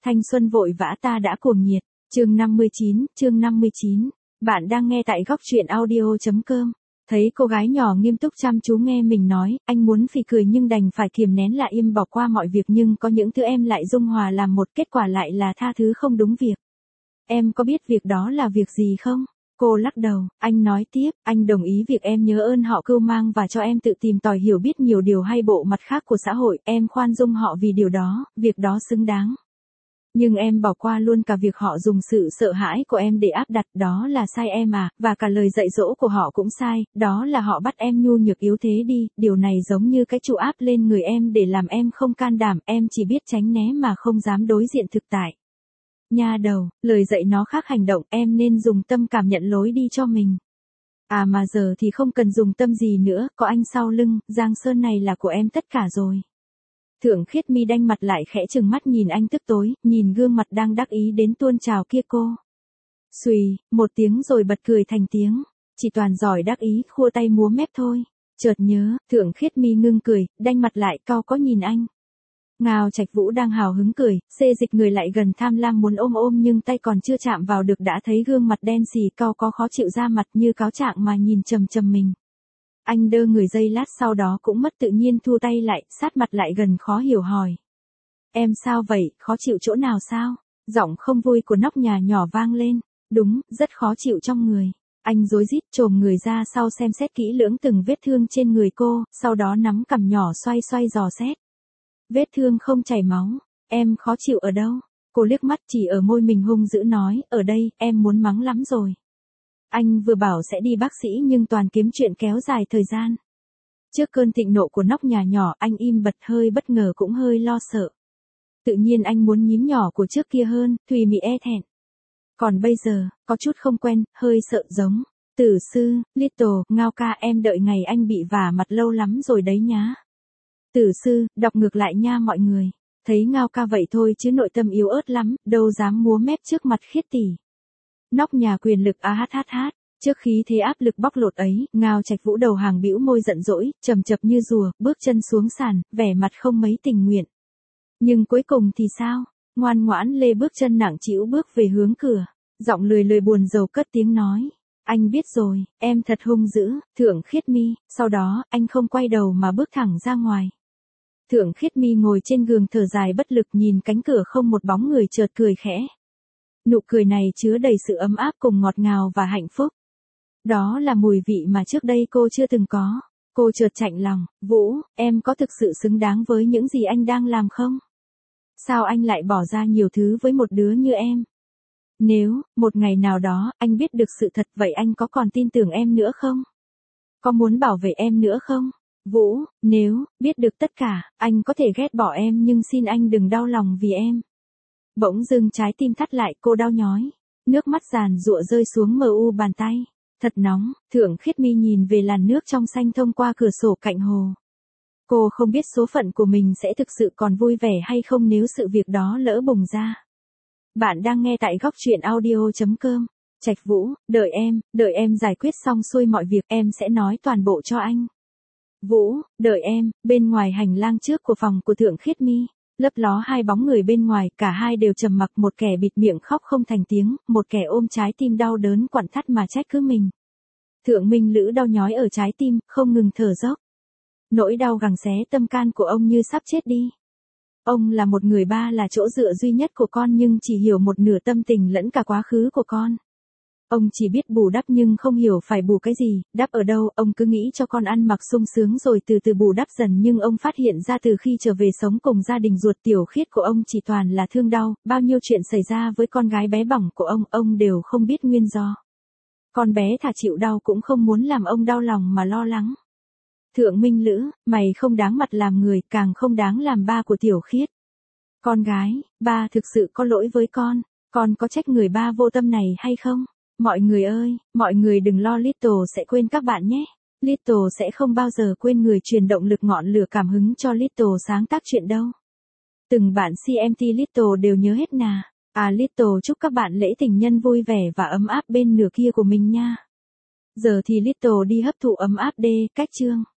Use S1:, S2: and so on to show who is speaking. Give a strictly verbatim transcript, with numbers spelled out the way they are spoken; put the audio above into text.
S1: Thanh xuân vội vã ta đã cuồng nhiệt. Chương năm mươi chín, chương năm mươi chín. Bạn đang nghe tại góc truyện audio chấm com. Thấy cô gái nhỏ nghiêm túc chăm chú nghe mình nói, anh muốn phì cười nhưng đành phải kiềm nén lại im bỏ qua mọi việc, nhưng có những thứ em lại dung hòa làm một, kết quả lại là tha thứ không đúng việc. Em có biết việc đó là việc gì không? Cô lắc đầu, anh nói tiếp, anh đồng ý việc em nhớ ơn họ cưu mang và cho em tự tìm tòi hiểu biết nhiều điều hay bộ mặt khác của xã hội, em khoan dung họ vì điều đó, việc đó xứng đáng. Nhưng em bỏ qua luôn cả việc họ dùng sự sợ hãi của em để áp đặt, đó là sai em à, và cả lời dạy dỗ của họ cũng sai, đó là họ bắt em nhu nhược yếu thế đi, điều này giống như cái trụ áp lên người em để làm em không can đảm, em chỉ biết tránh né mà không dám đối diện thực tại. Nha đầu, lời dạy nó khác hành động, em nên dùng tâm cảm nhận lối đi cho mình. À mà giờ thì không cần dùng tâm gì nữa, có anh sau lưng, Giang Sơn này là của em tất cả rồi. Thượng Khiết Mi đanh mặt lại khẽ trừng mắt nhìn anh tức tối, nhìn gương mặt đang đắc ý đến tuôn trào kia cô. Xùy, một tiếng rồi bật cười thành tiếng, chỉ toàn giỏi đắc ý, khua tay múa mép thôi. Chợt nhớ, Thượng Khiết Mi ngưng cười, đanh mặt lại cau có nhìn anh. Ngao Trạch Vũ đang hào hứng cười, xê dịch người lại gần tham lam muốn ôm ôm nhưng tay còn chưa chạm vào được đã thấy gương mặt đen xì cau có khó chịu ra mặt như cáo trạng mà nhìn chầm chầm mình. Anh đơ người giây lát sau đó cũng mất tự nhiên thu tay lại, sát mặt lại gần khó hiểu hỏi. Em sao vậy, khó chịu chỗ nào sao? Giọng không vui của nóc nhà nhỏ vang lên. Đúng, rất khó chịu trong người. Anh rối rít chồm người ra sau xem xét kỹ lưỡng từng vết thương trên người cô, sau đó nắm cằm nhỏ xoay xoay dò xét. Vết thương không chảy máu, em khó chịu ở đâu? Cô liếc mắt chỉ ở môi mình hung dữ nói, ở đây, em muốn mắng lắm rồi. Anh vừa bảo sẽ đi bác sĩ nhưng toàn kiếm chuyện kéo dài thời gian. Trước cơn thịnh nộ của nóc nhà nhỏ, anh im bặt, hơi bất ngờ cũng hơi lo sợ. Tự nhiên anh muốn nhím nhỏ của trước kia hơn, Thùy Mị e thẹn. Còn bây giờ, có chút không quen, hơi sợ giống. Tử sư, Little, Ngao ca, em đợi ngày anh bị vả mặt lâu lắm rồi đấy nhá. Tử sư, đọc ngược lại nha mọi người. Thấy Ngao ca vậy thôi chứ nội tâm yếu ớt lắm, đâu dám múa mép trước mặt Khiết tỷ. Nóc nhà quyền lực a hát hát hát, trước khí thế áp lực bóc lột ấy, Ngao Trạch Vũ đầu hàng bĩu môi giận dỗi, trầm chập như rùa, bước chân xuống sàn, vẻ mặt không mấy tình nguyện. Nhưng cuối cùng thì sao? Ngoan ngoãn lê bước chân nặng trĩu bước về hướng cửa, giọng lười lười buồn rầu cất tiếng nói. Anh biết rồi, em thật hung dữ, Thượng Khiết Mi, sau đó, anh không quay đầu mà bước thẳng ra ngoài. Thượng Khiết Mi ngồi trên giường thở dài bất lực nhìn cánh cửa không một bóng người chợt cười khẽ. Nụ cười này chứa đầy sự ấm áp cùng ngọt ngào và hạnh phúc. Đó là mùi vị mà trước đây cô chưa từng có. Cô chợt chạnh lòng, Vũ, em có thực sự xứng đáng với những gì anh đang làm không? Sao anh lại bỏ ra nhiều thứ với một đứa như em? Nếu, một ngày nào đó, anh biết được sự thật vậy anh có còn tin tưởng em nữa không? Có muốn bảo vệ em nữa không? Vũ, nếu, biết được tất cả, anh có thể ghét bỏ em nhưng xin anh đừng đau lòng vì em. Bỗng dưng trái tim thắt lại, cô đau nhói. Nước mắt giàn giụa rơi xuống mờ u bàn tay. Thật nóng, Thượng Khiết Mi nhìn về làn nước trong xanh thông qua cửa sổ cạnh hồ. Cô không biết số phận của mình sẽ thực sự còn vui vẻ hay không nếu sự việc đó lỡ bùng ra. Bạn đang nghe tại góc truyện audio chấm com. Trạch Vũ, đợi em, đợi em giải quyết xong xuôi mọi việc em sẽ nói toàn bộ cho anh. Vũ, đợi em, bên ngoài hành lang trước của phòng của Thượng Khiết Mi. Lấp ló hai bóng người bên ngoài, cả hai đều trầm mặc, một kẻ bịt miệng khóc không thành tiếng, một kẻ ôm trái tim đau đớn quặn thắt mà trách cứ mình. Thượng Minh Lữ đau nhói ở trái tim, không ngừng thở dốc. Nỗi đau gằng xé tâm can của ông như sắp chết đi. Ông là một người ba, là chỗ dựa duy nhất của con nhưng chỉ hiểu một nửa tâm tình lẫn cả quá khứ của con. Ông chỉ biết bù đắp nhưng không hiểu phải bù cái gì, đắp ở đâu, ông cứ nghĩ cho con ăn mặc sung sướng rồi từ từ bù đắp dần nhưng ông phát hiện ra từ khi trở về sống cùng gia đình ruột Tiểu Khiết của ông chỉ toàn là thương đau, bao nhiêu chuyện xảy ra với con gái bé bỏng của ông, ông đều không biết nguyên do. Con bé thà chịu đau cũng không muốn làm ông đau lòng mà lo lắng. Thượng Minh Lữ, mày không đáng mặt làm người, càng không đáng làm ba của Tiểu Khiết. Con gái, ba thực sự có lỗi với con, con có trách người ba vô tâm này hay không? Mọi người ơi, mọi người đừng lo Little sẽ quên các bạn nhé. Little sẽ không bao giờ quên người truyền động lực ngọn lửa cảm hứng cho Little sáng tác chuyện đâu. Từng bạn xê em tê Little đều nhớ hết nà. À Little chúc các bạn lễ tình nhân vui vẻ và ấm áp bên nửa kia của mình nha. Giờ thì Little đi hấp thụ ấm áp đê, cách chương.